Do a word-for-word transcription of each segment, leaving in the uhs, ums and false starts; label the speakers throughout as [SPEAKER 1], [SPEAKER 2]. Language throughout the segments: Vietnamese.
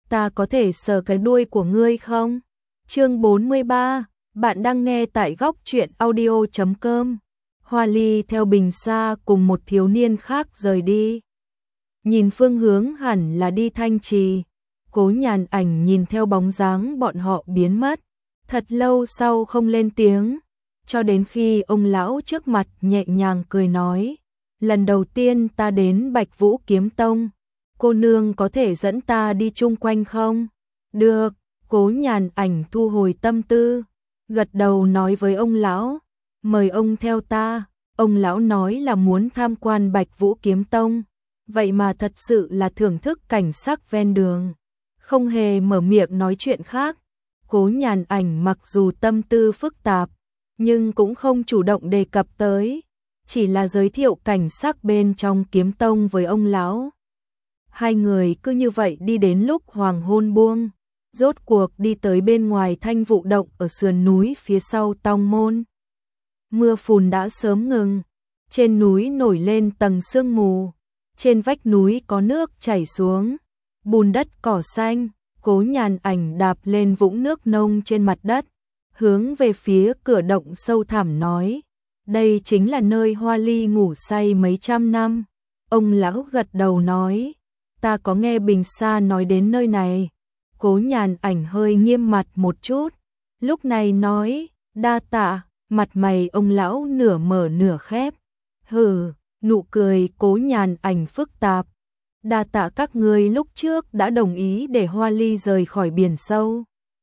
[SPEAKER 1] ta có thể sờ cái đuôi của ngươi không? Chương bốn mươi ba, bạn đang nghe tại góc truyện audio chấm com. Hoa Ly theo Bình Sa cùng một thiếu niên khác rời đi. Nhìn phương hướng hẳn là đi Thanh Trì. Cố Nhàn Ảnh nhìn theo bóng dáng bọn họ biến mất, thật lâu sau không lên tiếng, cho đến khi ông lão trước mặt nhẹ nhàng cười nói, lần đầu tiên ta đến Bạch Vũ Kiếm Tông, cô nương có thể dẫn ta đi chung quanh không? Được, Cố Nhàn Ảnh thu hồi tâm tư, gật đầu nói với ông lão, mời ông theo ta. Ông lão nói là muốn tham quan Bạch Vũ Kiếm Tông, vậy mà thật sự là thưởng thức cảnh sắc ven đường, không hề mở miệng nói chuyện khác. Cố Nhàn Ảnh mặc dù tâm tư phức tạp, nhưng cũng không chủ động đề cập tới, chỉ là giới thiệu cảnh sắc bên trong kiếm tông với ông lão. Hai người cứ như vậy đi đến lúc hoàng hôn buông, rốt cuộc đi tới bên ngoài Thanh Vụ Động ở sườn núi phía sau Tông Môn. Mưa phùn đã sớm ngừng, trên núi nổi lên tầng sương mù, trên vách núi có nước chảy xuống, bùn đất cỏ xanh. Cố Nhàn Ảnh đạp lên vũng nước nông trên mặt đất, hướng về phía cửa động sâu thẳm nói, đây chính là nơi Hoa Ly ngủ say mấy trăm năm. Ông lão gật đầu nói, ta có nghe Bình Sa nói đến nơi này. Cố Nhàn Ảnh hơi nghiêm mặt một chút, lúc này nói, đa tạ. Mặt mày ông lão nửa mở nửa khép, hừ, nụ cười Cố Nhàn Ảnh phức tạp. Đa tạ các ngươi lúc trước đã đồng ý để Hoa Ly rời khỏi biển sâu,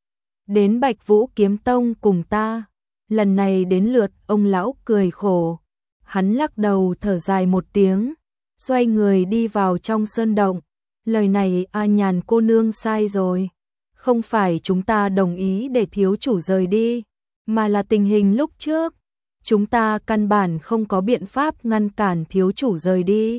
[SPEAKER 1] đến Bạch Vũ Kiếm Tông cùng ta. Lần này đến lượt ông lão cười khổ, hắn lắc đầu thở dài một tiếng, xoay người đi vào trong sơn động. Lời này A Nhàn cô nương sai rồi, không phải chúng ta đồng ý để thiếu chủ rời đi, mà là tình hình lúc trước, chúng ta căn bản không có biện pháp ngăn cản thiếu chủ rời đi.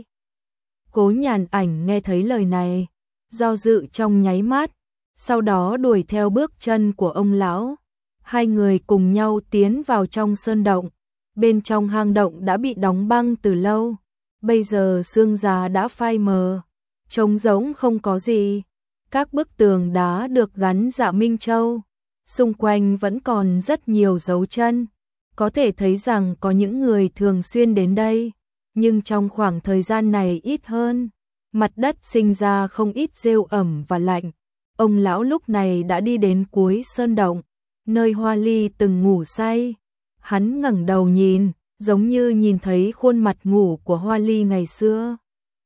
[SPEAKER 1] Cố Nhàn Ảnh nghe thấy lời này, do dự trong nháy mắt, sau đó đuổi theo bước chân của ông lão. Hai người cùng nhau tiến vào trong sơn động, bên trong hang động đã bị đóng băng từ lâu, bây giờ sương giá đã phai mờ, trống rỗng không có gì. Các bức tường đá được gắn dạ minh châu, xung quanh vẫn còn rất nhiều dấu chân, có thể thấy rằng có những người thường xuyên đến đây, nhưng trong khoảng thời gian này ít hơn, mặt đất sinh ra không ít rêu ẩm và lạnh. Ông lão lúc này đã đi đến cuối sơn động, nơi Hoa Ly từng ngủ say. Hắn ngẩng đầu nhìn, giống như nhìn thấy khuôn mặt ngủ của Hoa Ly ngày xưa.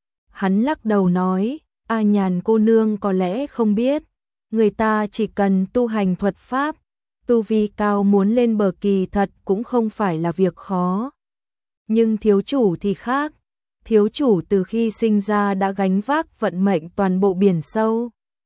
[SPEAKER 1] Hắn lắc đầu nói, A Nhàn cô nương có lẽ không biết, người ta chỉ cần tu hành thuật pháp, tu vi cao muốn lên bờ kỳ thật cũng không phải là việc khó. Nhưng thiếu chủ thì khác, thiếu chủ từ khi sinh ra đã gánh vác vận mệnh toàn bộ biển sâu.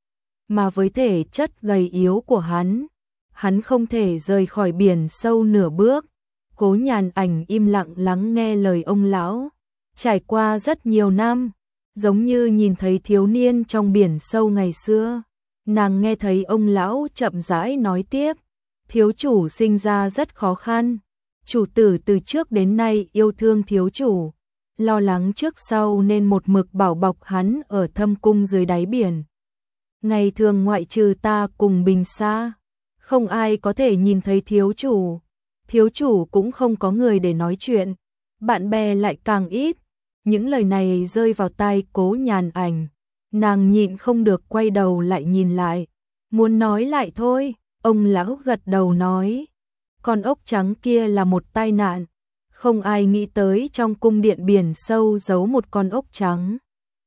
[SPEAKER 1] Mà với thể chất gầy yếu của hắn, hắn không thể rời khỏi biển sâu nửa bước. Cố Nhàn Ảnh im lặng lắng nghe lời ông lão, trải qua rất nhiều năm, giống như nhìn thấy thiếu niên trong biển sâu ngày xưa. Nàng nghe thấy ông lão chậm rãi nói tiếp, thiếu chủ sinh ra rất khó khăn, chủ tử từ trước đến nay yêu thương thiếu chủ, lo lắng trước sau nên một mực bảo bọc hắn ở thâm cung dưới đáy biển. Ngày thường ngoại trừ ta cùng Bình Sa, không ai có thể nhìn thấy thiếu chủ, thiếu chủ cũng không có người để nói chuyện, bạn bè lại càng ít. Những lời này rơi vào tai Cố Nhàn Ảnh, nàng nhịn không được quay đầu lại nhìn lại, muốn nói lại thôi. Ông lão gật đầu nói, con ốc trắng kia là một tai nạn, không ai nghĩ tới trong cung điện biển sâu giấu một con ốc trắng,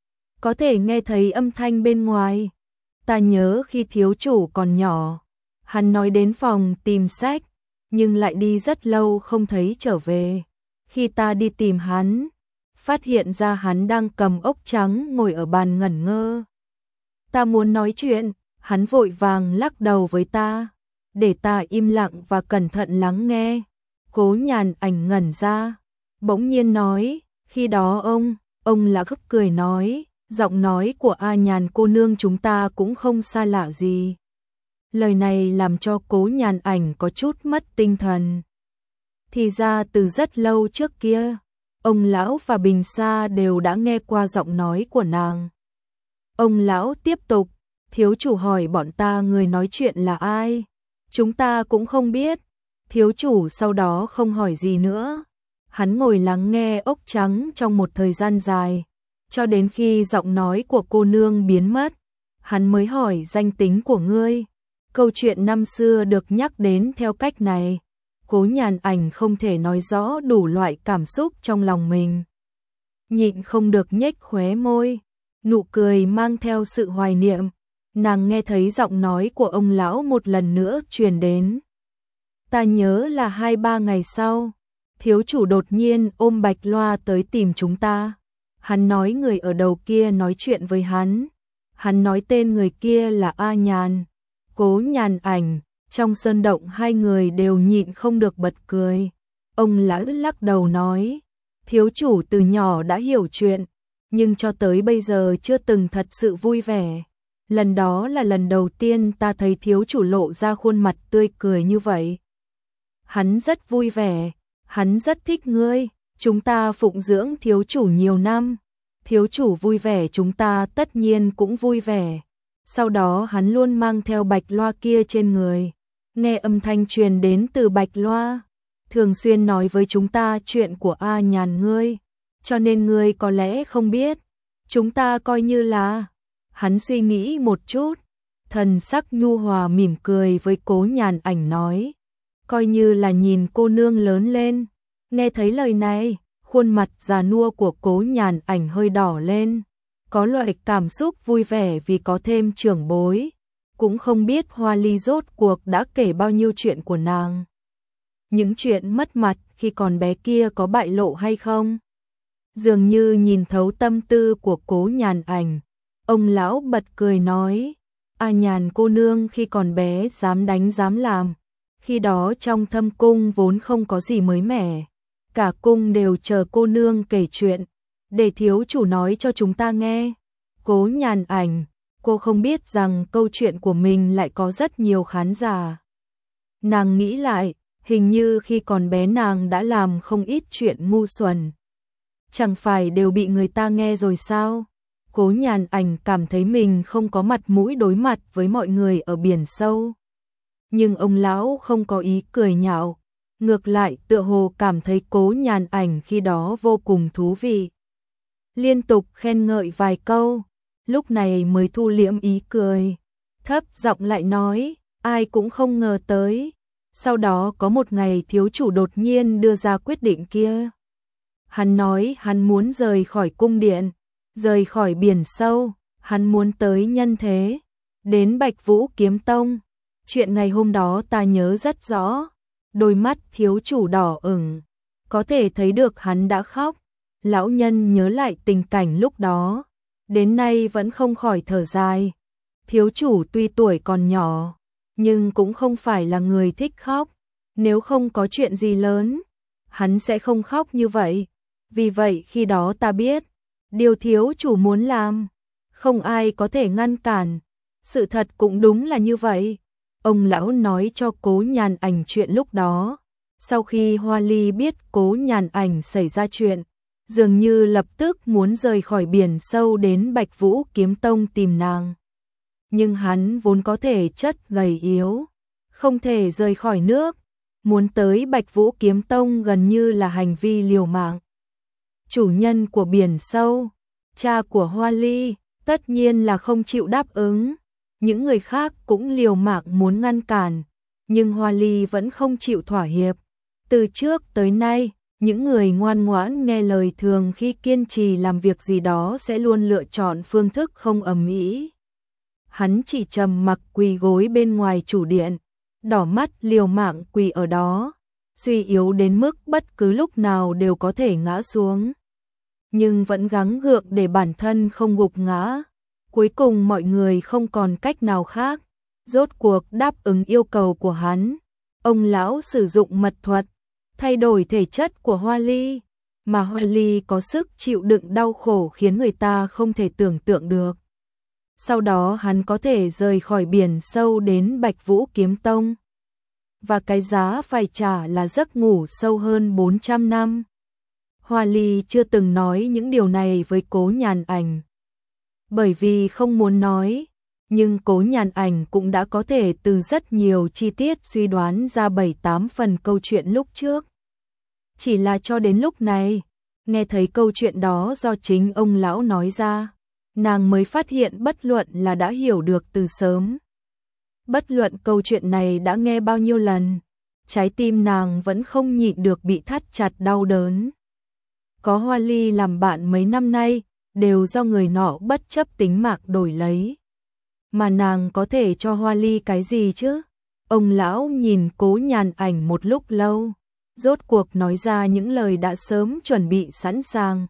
[SPEAKER 1] có thể nghe thấy âm thanh bên ngoài. Ta nhớ khi thiếu chủ còn nhỏ, hắn nói đến phòng tìm sách, nhưng lại đi rất lâu không thấy trở về. Khi ta đi tìm hắn, phát hiện ra hắn đang cầm ốc trắng ngồi ở bàn ngẩn ngơ. Ta muốn nói chuyện, hắn vội vàng lắc đầu với ta, để ta im lặng và cẩn thận lắng nghe. Cố Nhàn Ảnh ngẩn ra, bỗng nhiên nói, khi đó ông, ông là gấp cười nói, giọng nói của A Nhàn cô nương chúng ta cũng không xa lạ gì. Lời này làm cho Cố Nhàn Ảnh có chút mất tinh thần. Thì ra từ rất lâu trước kia, ông lão và Bình Sa đều đã nghe qua giọng nói của nàng. Ông lão tiếp tục, Thiếu chủ hỏi bọn ta người nói chuyện là ai? Chúng ta cũng không biết. Thiếu chủ sau đó không hỏi gì nữa. Hắn ngồi lắng nghe ốc trắng trong một thời gian dài, cho đến khi giọng nói của cô nương biến mất, hắn mới hỏi danh tính của ngươi. Câu chuyện năm xưa được nhắc đến theo cách này. Cố Nhàn Ảnh không thể nói rõ đủ loại cảm xúc trong lòng mình. Nhịn không được nhếch khóe môi, nụ cười mang theo sự hoài niệm. Nàng nghe thấy giọng nói của ông lão một lần nữa truyền đến. Ta nhớ là hai ba ngày sau, thiếu chủ đột nhiên ôm Bạch Loa tới tìm chúng ta. Hắn nói người ở đầu kia nói chuyện với hắn. Hắn nói tên người kia là A Nhàn, Cố Nhàn Ảnh. Trong sơn động hai người đều nhịn không được bật cười. Ông lão lắc đầu nói, thiếu chủ từ nhỏ đã hiểu chuyện, nhưng cho tới bây giờ chưa từng thật sự vui vẻ. Lần đó là lần đầu tiên ta thấy thiếu chủ lộ ra khuôn mặt tươi cười như vậy. Hắn rất vui vẻ, hắn rất thích ngươi, chúng ta phụng dưỡng thiếu chủ nhiều năm. Thiếu chủ vui vẻ chúng ta tất nhiên cũng vui vẻ. Sau đó hắn luôn mang theo Bạch Loa kia trên người. Nghe âm thanh truyền đến từ Bạch Loa, thường xuyên nói với chúng ta chuyện của A Nhàn ngươi, cho nên ngươi có lẽ không biết. Chúng ta coi như là... Hắn suy nghĩ một chút, thần sắc nhu hòa mỉm cười với Cố Nhàn Ảnh nói, coi như là nhìn cô nương lớn lên. Nghe thấy lời này, khuôn mặt già nua của Cố Nhàn Ảnh hơi đỏ lên, có loại cảm xúc vui vẻ vì có thêm trưởng bối. Cũng không biết Hoa Ly rốt cuộc đã kể bao nhiêu chuyện của nàng. Những chuyện mất mặt khi còn bé kia có bại lộ hay không? Dường như nhìn thấu tâm tư của Cố Nhàn Ảnh, ông lão bật cười nói, A Nhàn cô nương khi còn bé dám đánh dám làm. Khi đó trong thâm cung vốn không có gì mới mẻ, cả cung đều chờ cô nương kể chuyện, để thiếu chủ nói cho chúng ta nghe. Cố Nhàn Ảnh, cô không biết rằng câu chuyện của mình lại có rất nhiều khán giả. Nàng nghĩ lại, hình như khi còn bé nàng đã làm không ít chuyện ngu xuẩn. Chẳng phải đều bị người ta nghe rồi sao? Cố Nhàn Ảnh cảm thấy mình không có mặt mũi đối mặt với mọi người ở biển sâu. Nhưng ông lão không có ý cười nhạo, ngược lại tựa hồ cảm thấy Cố Nhàn Ảnh khi đó vô cùng thú vị. Liên tục khen ngợi vài câu, lúc này mới thu liễm ý cười, thấp giọng lại nói, ai cũng không ngờ tới. Sau đó có một ngày thiếu chủ đột nhiên đưa ra quyết định kia. Hắn nói hắn muốn rời khỏi cung điện, rời khỏi biển sâu, hắn muốn tới nhân thế, đến Bạch Vũ Kiếm Tông. Chuyện ngày hôm đó ta nhớ rất rõ, đôi mắt thiếu chủ đỏ ửng, có thể thấy được hắn đã khóc. Lão nhân nhớ lại tình cảnh lúc đó, đến nay vẫn không khỏi thở dài. Thiếu chủ tuy tuổi còn nhỏ, nhưng cũng không phải là người thích khóc. Nếu không có chuyện gì lớn, hắn sẽ không khóc như vậy. Vì vậy khi đó ta biết, điều thiếu chủ muốn làm, không ai có thể ngăn cản. Sự thật cũng đúng là như vậy. Ông lão nói cho Cố Nhàn Ảnh chuyện lúc đó. Sau khi Hoa Ly biết Cố Nhàn Ảnh xảy ra chuyện, dường như lập tức muốn rời khỏi biển sâu đến Bạch Vũ Kiếm Tông tìm nàng. Nhưng hắn vốn có thể chất gầy yếu, không thể rời khỏi nước. Muốn tới Bạch Vũ Kiếm Tông gần như là hành vi liều mạng. Chủ nhân của biển sâu, cha của Hoa Ly, tất nhiên là không chịu đáp ứng. Những người khác cũng liều mạng muốn ngăn cản, nhưng Hoa Ly vẫn không chịu thỏa hiệp. Từ trước tới nay, những người ngoan ngoãn nghe lời thường khi kiên trì làm việc gì đó sẽ luôn lựa chọn phương thức không ầm ĩ. Hắn chỉ trầm mặc quỳ gối bên ngoài chủ điện, đỏ mắt liều mạng quỳ ở đó, suy yếu đến mức bất cứ lúc nào đều có thể ngã xuống. Nhưng vẫn gắng gượng để bản thân không gục ngã. Cuối cùng mọi người không còn cách nào khác, rốt cuộc đáp ứng yêu cầu của hắn. Ông lão sử dụng mật thuật, thay đổi thể chất của Hoa Ly, mà Hoa Ly có sức chịu đựng đau khổ khiến người ta không thể tưởng tượng được. Sau đó hắn có thể rời khỏi biển sâu đến Bạch Vũ Kiếm Tông. Và cái giá phải trả là giấc ngủ sâu hơn bốn trăm năm. Hoa Ly chưa từng nói những điều này với Cố Nhàn Ảnh, bởi vì không muốn nói. nhưng Cố Nhàn Ảnh cũng đã có thể từ rất nhiều chi tiết suy đoán ra bảy tám phần câu chuyện lúc trước. Chỉ là cho đến lúc này, nghe thấy câu chuyện đó do chính ông lão nói ra, nàng mới phát hiện bất luận là đã hiểu được từ sớm. Bất luận câu chuyện này đã nghe bao nhiêu lần, trái tim nàng vẫn không nhịn được bị thắt chặt đau đớn. Có Hoa Ly làm bạn mấy năm nay, đều do người nọ bất chấp tính mạng đổi lấy. Mà nàng có thể cho Hoa Ly cái gì chứ? Ông lão nhìn Cố Nhàn Ảnh một lúc lâu, rốt cuộc nói ra những lời đã sớm chuẩn bị sẵn sàng.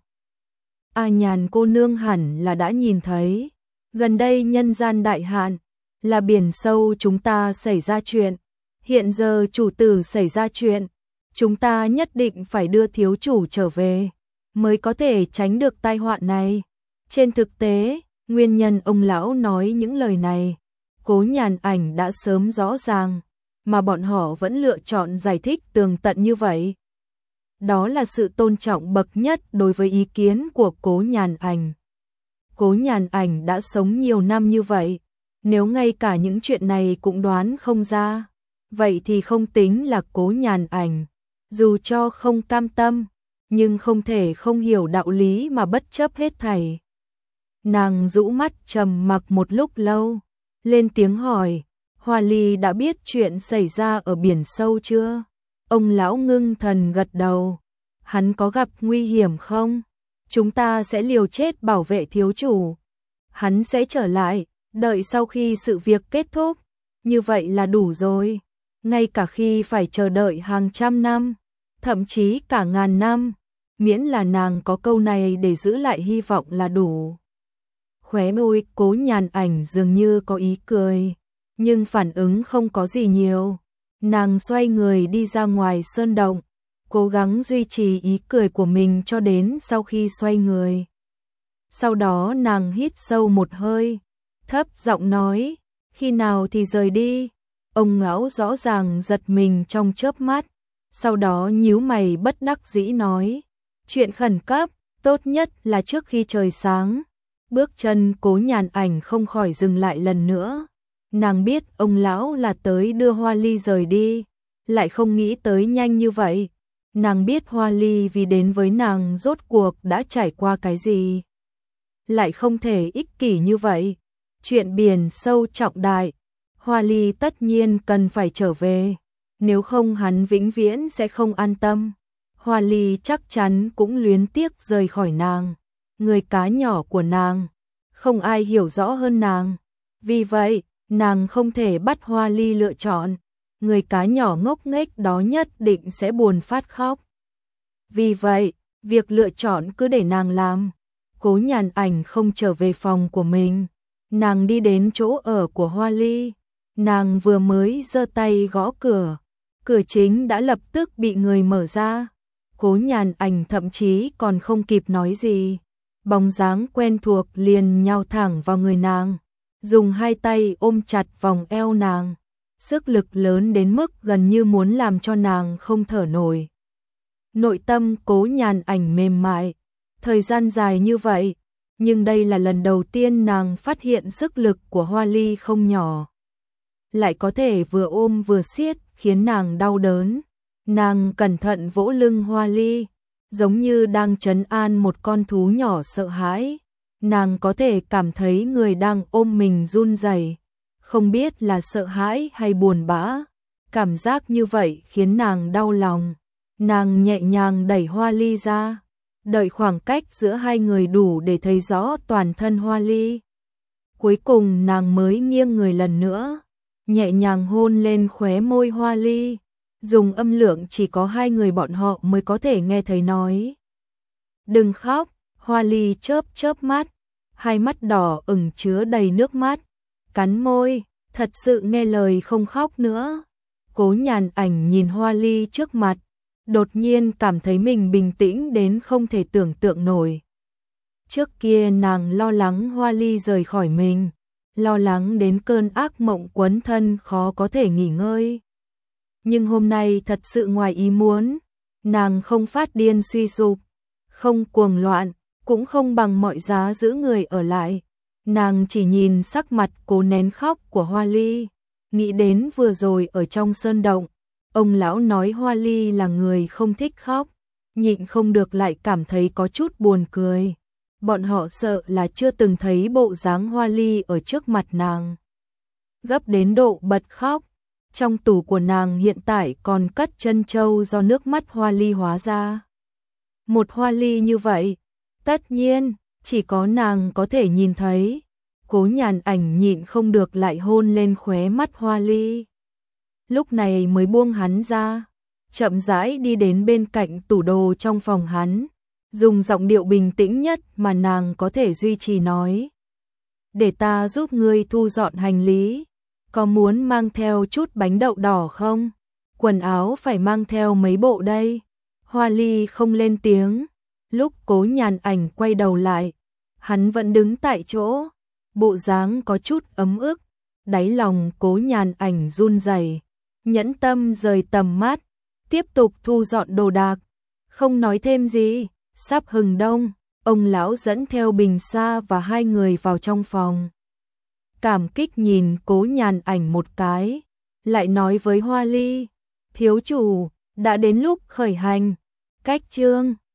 [SPEAKER 1] A Nhàn cô nương hẳn là đã nhìn thấy, gần đây nhân gian đại hạn, là biển sâu chúng ta xảy ra chuyện, hiện giờ chủ tử xảy ra chuyện, chúng ta nhất định phải đưa thiếu chủ trở về, mới có thể tránh được tai họa này. Trên thực tế, nguyên nhân ông lão nói những lời này, Cố Nhàn Ảnh đã sớm rõ ràng, mà bọn họ vẫn lựa chọn giải thích tường tận như vậy. Đó là sự tôn trọng bậc nhất đối với ý kiến của Cố Nhàn Ảnh. Cố Nhàn Ảnh đã sống nhiều năm như vậy, nếu ngay cả những chuyện này cũng đoán không ra, vậy thì không tính là Cố Nhàn Ảnh. Dù cho không cam tâm, nhưng không thể không hiểu đạo lý mà bất chấp hết thảy. Nàng rũ mắt trầm mặc một lúc lâu, lên tiếng hỏi, Hoa Ly đã biết chuyện xảy ra ở biển sâu chưa? Ông lão ngưng thần gật đầu. Hắn có gặp nguy hiểm không? Chúng ta sẽ liều chết bảo vệ thiếu chủ. Hắn sẽ trở lại, đợi sau khi sự việc kết thúc. Như vậy là đủ rồi. Ngay cả khi phải chờ đợi hàng trăm năm, thậm chí cả ngàn năm, miễn là nàng có câu này để giữ lại hy vọng là đủ. Khóe môi Cố Nhàn Ảnh dường như có ý cười, nhưng phản ứng không có gì nhiều. Nàng xoay người đi ra ngoài sơn động, cố gắng duy trì ý cười của mình cho đến sau khi xoay người. Sau đó nàng hít sâu một hơi, thấp giọng nói, khi nào thì rời đi? Ông lão rõ ràng giật mình trong chớp mắt, sau đó nhíu mày bất đắc dĩ nói, chuyện khẩn cấp, tốt nhất là trước khi trời sáng. Bước chân Cố Nhàn Ảnh không khỏi dừng lại lần nữa. Nàng biết ông lão là tới đưa Hoa Ly rời đi, lại không nghĩ tới nhanh như vậy. Nàng biết Hoa Ly vì đến với nàng rốt cuộc đã trải qua cái gì. Lại không thể ích kỷ như vậy. Chuyện biển sâu trọng đại, Hoa Ly tất nhiên cần phải trở về, nếu không hắn vĩnh viễn sẽ không an tâm. Hoa Ly chắc chắn cũng luyến tiếc rời khỏi nàng, người cá nhỏ của nàng, không ai hiểu rõ hơn nàng. Vì vậy, nàng không thể bắt Hoa Ly lựa chọn, người cá nhỏ ngốc nghếch đó nhất định sẽ buồn phát khóc. Vì vậy, việc lựa chọn cứ để nàng làm. Cố Nhàn Ảnh không trở về phòng của mình, nàng đi đến chỗ ở của Hoa Ly. Nàng vừa mới giơ tay gõ cửa, cửa chính đã lập tức bị người mở ra. Cố Nhàn Ảnh thậm chí còn không kịp nói gì, bóng dáng quen thuộc liền nhào thẳng vào người nàng, dùng hai tay ôm chặt vòng eo nàng, sức lực lớn đến mức gần như muốn làm cho nàng không thở nổi. Nội tâm Cố Nhàn Ảnh mềm mại, thời gian dài như vậy, nhưng đây là lần đầu tiên nàng phát hiện sức lực của Hoa Ly không nhỏ. Lại có thể vừa ôm vừa siết, khiến nàng đau đớn. Nàng cẩn thận vỗ lưng Hoa Ly, giống như đang trấn an một con thú nhỏ sợ hãi. Nàng có thể cảm thấy người đang ôm mình run rẩy, không biết là sợ hãi hay buồn bã. Cảm giác như vậy khiến nàng đau lòng. Nàng nhẹ nhàng đẩy Hoa Ly ra, đợi khoảng cách giữa hai người đủ để thấy rõ toàn thân Hoa Ly. Cuối cùng nàng mới nghiêng người lần nữa, nhẹ nhàng hôn lên khóe môi Hoa Ly, dùng âm lượng chỉ có hai người bọn họ mới có thể nghe thấy nói. Đừng khóc. Hoa Ly chớp chớp mắt, hai mắt đỏ ửng chứa đầy nước mắt, cắn môi, thật sự nghe lời không khóc nữa. Cố Nhàn Ảnh nhìn Hoa Ly trước mặt, đột nhiên cảm thấy mình bình tĩnh đến không thể tưởng tượng nổi. Trước kia nàng lo lắng Hoa Ly rời khỏi mình, lo lắng đến cơn ác mộng quấn thân khó có thể nghỉ ngơi. Nhưng hôm nay thật sự ngoài ý muốn, nàng không phát điên suy sụp, không cuồng loạn, cũng không bằng mọi giá giữ người ở lại. Nàng chỉ nhìn sắc mặt cố nén khóc của Hoa Ly, nghĩ đến vừa rồi ở trong sơn động, ông lão nói Hoa Ly là người không thích khóc, nhịn không được lại cảm thấy có chút buồn cười. Bọn họ sợ là chưa từng thấy bộ dáng Hoa Ly ở trước mặt nàng, gấp đến độ bật khóc. Trong tủ của nàng hiện tại còn cất chân châu do nước mắt Hoa Ly hóa ra. Một Hoa Ly như vậy, tất nhiên, chỉ có nàng có thể nhìn thấy. Cố Nhàn Ảnh nhịn không được lại hôn lên khóe mắt Hoa Ly. Lúc này mới buông hắn ra, chậm rãi đi đến bên cạnh tủ đồ trong phòng hắn, dùng giọng điệu bình tĩnh nhất mà nàng có thể duy trì nói. Để ta giúp ngươi thu dọn hành lý, có muốn mang theo chút bánh đậu đỏ không? Quần áo phải mang theo mấy bộ đây. Hoa Ly không lên tiếng, lúc Cố Nhàn Ảnh quay đầu lại, hắn vẫn đứng tại chỗ, bộ dáng có chút ấm ức, đáy lòng Cố Nhàn Ảnh run rẩy, nhẫn tâm rời tầm mắt, tiếp tục thu dọn đồ đạc, không nói thêm gì. Sắp hừng đông, ông lão dẫn theo Bình Sa và hai người vào trong phòng. Cảm kích nhìn Cố Nhàn Ảnh một cái, lại nói với Hoa Ly, thiếu chủ, đã đến lúc khởi hành. Cách chương